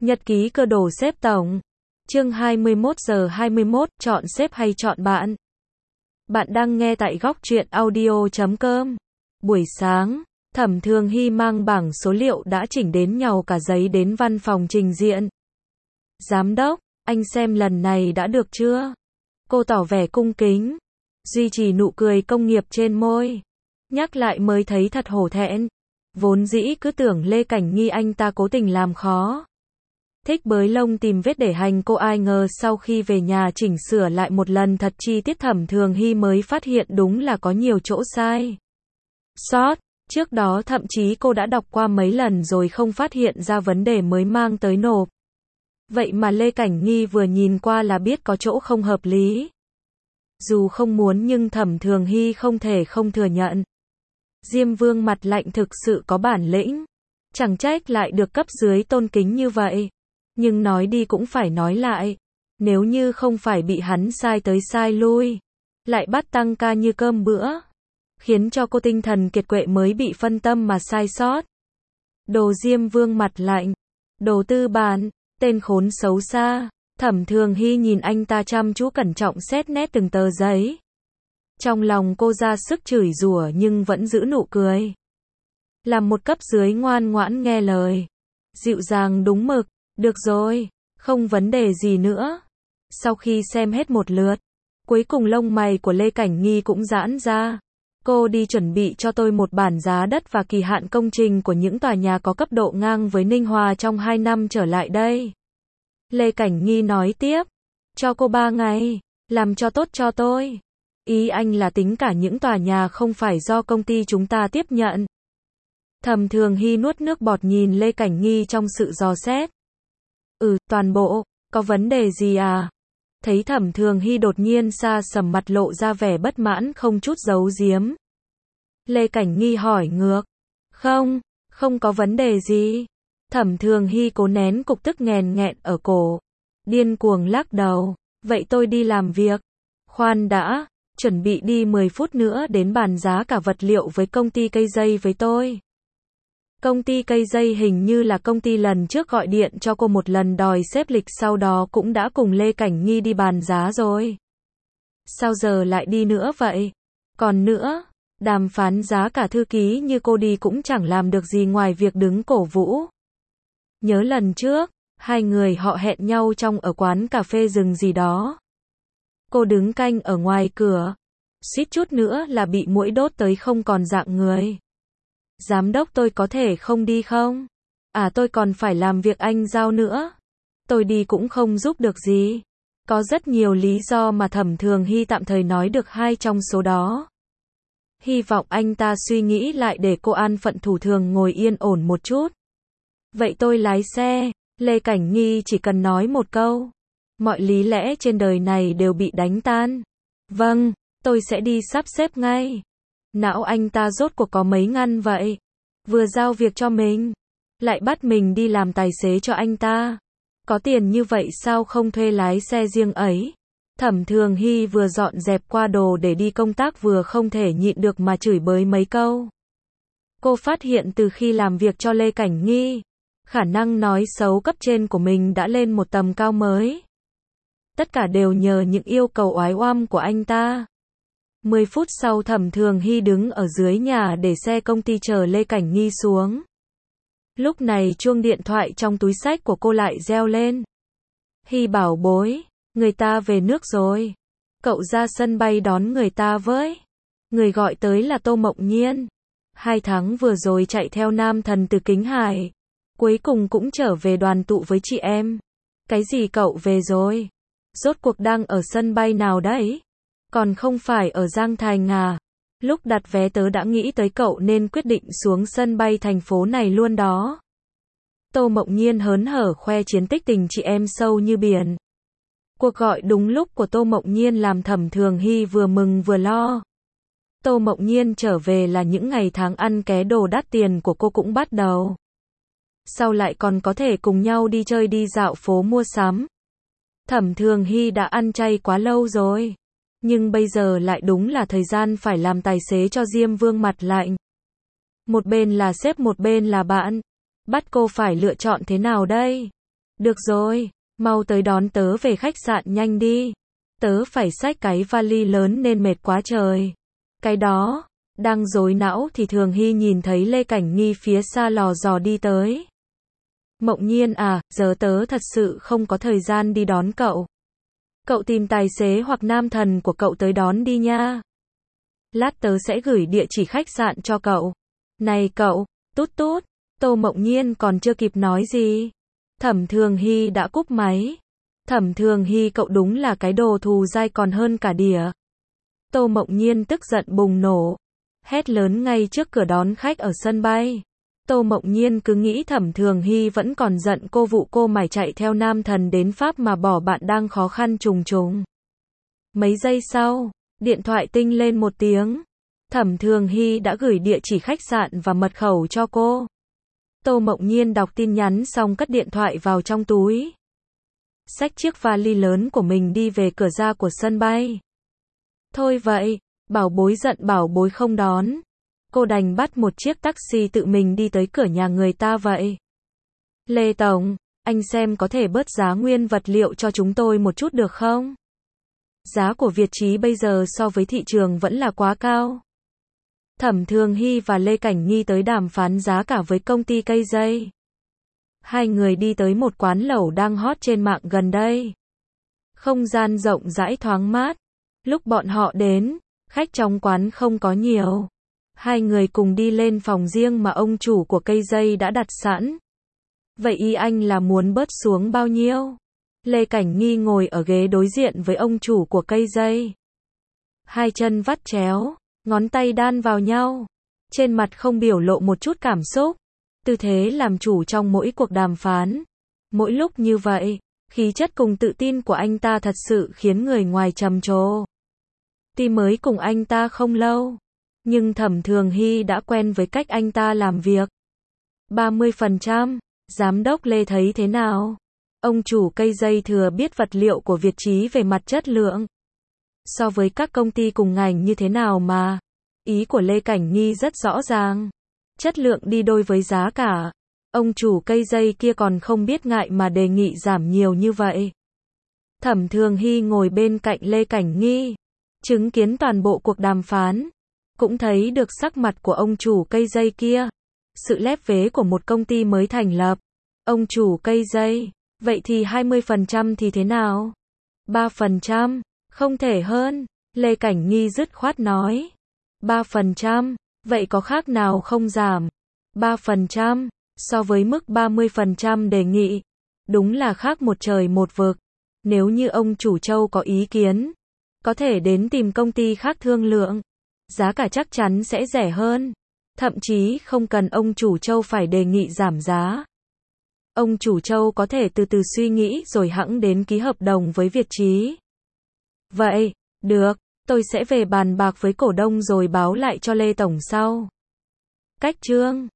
Nhật ký cơ đồ sếp tổng. Chương 21:21, chọn sếp hay chọn bạn? Bạn đang nghe tại góc truyện audio.com. Buổi sáng, Thẩm Thường Hy mang bảng số liệu đã chỉnh đến nhàu cả giấy đến văn phòng trình diện. Giám đốc, anh xem lần này đã được chưa? Cô tỏ vẻ cung kính, duy trì nụ cười công nghiệp trên môi. Nhắc lại mới thấy thật hổ thẹn. Vốn dĩ cứ tưởng Lê Cảnh Nghi anh ta cố tình làm khó. Thích bới lông tìm vết để hành cô, ai ngờ sau khi về nhà chỉnh sửa lại một lần thật chi tiết, Thẩm Thường Hy mới phát hiện đúng là có nhiều chỗ sai sót. Trước đó thậm chí cô đã đọc qua mấy lần rồi không phát hiện ra vấn đề mới mang tới nộp. Vậy mà Lê Cảnh Nghi vừa nhìn qua là biết có chỗ không hợp lý. Dù không muốn nhưng Thẩm Thường Hy không thể không thừa nhận. Diêm Vương mặt lạnh thực sự có bản lĩnh. Chẳng trách lại được cấp dưới tôn kính như vậy. Nhưng nói đi cũng phải nói lại. Nếu như không phải bị hắn sai tới sai lui, lại bắt tăng ca như cơm bữa, khiến cho cô tinh thần kiệt quệ mới bị phân tâm mà sai sót. Đồ Diêm Vương mặt lạnh. Đồ tư bản, tên khốn xấu xa. Thẩm Thường Hy nhìn anh ta chăm chú cẩn trọng xét nét từng tờ giấy. Trong lòng cô ra sức chửi rủa nhưng vẫn giữ nụ cười. Làm một cấp dưới ngoan ngoãn nghe lời. Dịu dàng đúng mực. Được rồi, không vấn đề gì nữa. Sau khi xem hết một lượt, cuối cùng lông mày của Lê Cảnh Nghi cũng giãn ra. Cô đi chuẩn bị cho tôi một bản giá đất và kỳ hạn công trình của những tòa nhà có cấp độ ngang với Ninh Hòa trong 2 năm trở lại đây. Lê Cảnh Nghi nói tiếp. Cho cô 3 ngày, làm cho tốt cho tôi. Ý anh là tính cả những tòa nhà không phải do công ty chúng ta tiếp nhận. Thẩm Thường Hy nuốt nước bọt nhìn Lê Cảnh Nghi trong sự dò xét. Toàn bộ, có vấn đề gì à? Thấy Thẩm Thường Hy đột nhiên xa sầm mặt lộ ra vẻ bất mãn không chút giấu giếm. Lê Cảnh Nghi hỏi ngược. Không có vấn đề gì. Thẩm Thường Hy cố nén cục tức nghẹn nghẹn ở cổ. Điên cuồng lắc đầu. Vậy tôi đi làm việc. Khoan đã, chuẩn bị đi 10 phút nữa đến bàn giá cả vật liệu với công ty cây dây với tôi. Công ty cây dây hình như là công ty lần trước gọi điện cho cô một lần đòi xếp lịch, sau đó cũng đã cùng Lê Cảnh Nghi đi bàn giá rồi. Sao giờ lại đi nữa vậy? Còn nữa, đàm phán giá cả thư ký như cô đi cũng chẳng làm được gì ngoài việc đứng cổ vũ. Nhớ lần trước, hai người họ hẹn nhau ở quán cà phê rừng gì đó. Cô đứng canh ở ngoài cửa, suýt chút nữa là bị muỗi đốt tới không còn dạng người. Giám đốc, tôi có thể không đi không? Tôi còn phải làm việc anh giao nữa. Tôi đi cũng không giúp được gì. Có rất nhiều lý do mà Thẩm Thường Hy tạm thời nói được 2 trong số đó. Hy vọng anh ta suy nghĩ lại để cô an phận thủ thường ngồi yên ổn một chút. Vậy tôi lái xe. Lê Cảnh Nghi chỉ cần nói một câu, mọi lý lẽ trên đời này đều bị đánh tan. Vâng, tôi sẽ đi sắp xếp ngay. Não anh ta rốt cuộc có mấy ngăn vậy? Vừa giao việc cho mình, lại bắt mình đi làm tài xế cho anh ta. Có tiền như vậy sao không thuê lái xe riêng ấy? Thẩm Thường Hy vừa dọn dẹp qua đồ để đi công tác vừa không thể nhịn được mà chửi bới mấy câu. Cô phát hiện từ khi làm việc cho Lê Cảnh Nghi, khả năng nói xấu cấp trên của mình đã lên một tầm cao mới. Tất cả đều nhờ những yêu cầu oái oăm của anh ta. 10 phút sau Thẩm Thường Hy đứng ở dưới nhà để xe công ty chờ Lê Cảnh Nghi xuống. Lúc này chuông điện thoại trong túi xách của cô lại reo lên. Hy bảo bối, người ta về nước rồi. Cậu ra sân bay đón người ta với. Người gọi tới là Tô Mộng Nhiên. 2 tháng vừa rồi chạy theo nam thần từ Kính Hải. Cuối cùng cũng trở về đoàn tụ với chị em. Cái gì cậu về rồi? Rốt cuộc đang ở sân bay nào đấy? Còn không phải ở Giang Thành à? Lúc đặt vé tớ đã nghĩ tới cậu nên quyết định xuống sân bay thành phố này luôn đó. Tô Mộng Nhiên hớn hở khoe chiến tích tình chị em sâu như biển. Cuộc gọi đúng lúc của Tô Mộng Nhiên làm Thẩm Thường Hy vừa mừng vừa lo. Tô Mộng Nhiên trở về là những ngày tháng ăn ké đồ đắt tiền của cô cũng bắt đầu. Sau lại còn có thể cùng nhau đi chơi đi dạo phố mua sắm. Thẩm Thường Hy đã ăn chay quá lâu rồi. Nhưng bây giờ lại đúng là thời gian phải làm tài xế cho Diêm Vương mặt lạnh. Một bên là sếp một bên là bạn. Bắt cô phải lựa chọn thế nào đây? Được rồi, mau tới đón tớ về khách sạn nhanh đi. Tớ phải xách cái vali lớn nên mệt quá trời. Cái đó, đang rối não thì Thường Hy nhìn thấy Lê Cảnh Nghi phía xa lò dò đi tới. Mộng Nhiên à, giờ tớ thật sự không có thời gian đi đón cậu. Cậu tìm tài xế hoặc nam thần của cậu tới đón đi nha. Lát tớ sẽ gửi địa chỉ khách sạn cho cậu. Này cậu, tút tút, Tô Mộng Nhiên còn chưa kịp nói gì. Thẩm Thường Hy đã cúp máy. Thẩm Thường Hy cậu đúng là cái đồ thù dai còn hơn cả đỉa. Tô Mộng Nhiên tức giận bùng nổ. Hét lớn ngay trước cửa đón khách ở sân bay. Tô Mộng Nhiên cứ nghĩ Thẩm Thường Hy vẫn còn giận cô vụ cô mải chạy theo nam thần đến Pháp mà bỏ bạn đang khó khăn trùng trùng. Mấy giây sau, điện thoại tinh lên một tiếng. Thẩm Thường Hy đã gửi địa chỉ khách sạn và mật khẩu cho cô. Tô Mộng Nhiên đọc tin nhắn xong cất điện thoại vào trong túi. Xách chiếc vali lớn của mình đi về cửa ra của sân bay. Thôi vậy, bảo bối giận bảo bối không đón. Cô đành bắt một chiếc taxi tự mình đi tới cửa nhà người ta vậy. Lê Tổng, anh xem có thể bớt giá nguyên vật liệu cho chúng tôi một chút được không? Giá của Việt Chí bây giờ so với thị trường vẫn là quá cao. Thẩm Thường Hy và Lê Cảnh Nghi tới đàm phán giá cả với công ty cây dây. Hai người đi tới một quán lẩu đang hot trên mạng gần đây. Không gian rộng rãi thoáng mát. Lúc bọn họ đến, khách trong quán không có nhiều. Hai người cùng đi lên phòng riêng mà ông chủ của cây dây đã đặt sẵn. Vậy ý anh là muốn bớt xuống bao nhiêu? Lê Cảnh Nghi ngồi ở ghế đối diện với ông chủ của cây dây. Hai chân vắt chéo, ngón tay đan vào nhau. Trên mặt không biểu lộ một chút cảm xúc. Tư thế làm chủ trong mỗi cuộc đàm phán. Mỗi lúc như vậy, khí chất cùng tự tin của anh ta thật sự khiến người ngoài trầm trồ. Tuy mới cùng anh ta không lâu, nhưng Thẩm Thường Hy đã quen với cách anh ta làm việc. 30%, Giám đốc Lê thấy thế nào? Ông chủ cây dây thừa biết vật liệu của Việt Chí về mặt chất lượng. So với các công ty cùng ngành như thế nào mà? Ý của Lê Cảnh Nghi rất rõ ràng. Chất lượng đi đôi với giá cả. Ông chủ cây dây kia còn không biết ngại mà đề nghị giảm nhiều như vậy. Thẩm Thường Hy ngồi bên cạnh Lê Cảnh Nghi, chứng kiến toàn bộ cuộc đàm phán. Cũng thấy được sắc mặt của ông chủ cây dây kia. Sự lép vế của một công ty mới thành lập. Ông chủ cây dây, vậy thì 20% thì thế nào? 3%, không thể hơn. Lê Cảnh Nghi dứt khoát nói. 3%, vậy có khác nào không giảm? 3%, so với mức 30% đề nghị. Đúng là khác một trời một vực. Nếu như ông chủ Châu có ý kiến, có thể đến tìm công ty khác thương lượng. Giá cả chắc chắn sẽ rẻ hơn. Thậm chí không cần ông chủ Châu phải đề nghị giảm giá. Ông chủ Châu có thể từ từ suy nghĩ rồi hẵng đến ký hợp đồng với Việt Chí. Vậy, được, tôi sẽ về bàn bạc với cổ đông rồi báo lại cho Lê Tổng sau. Cách chương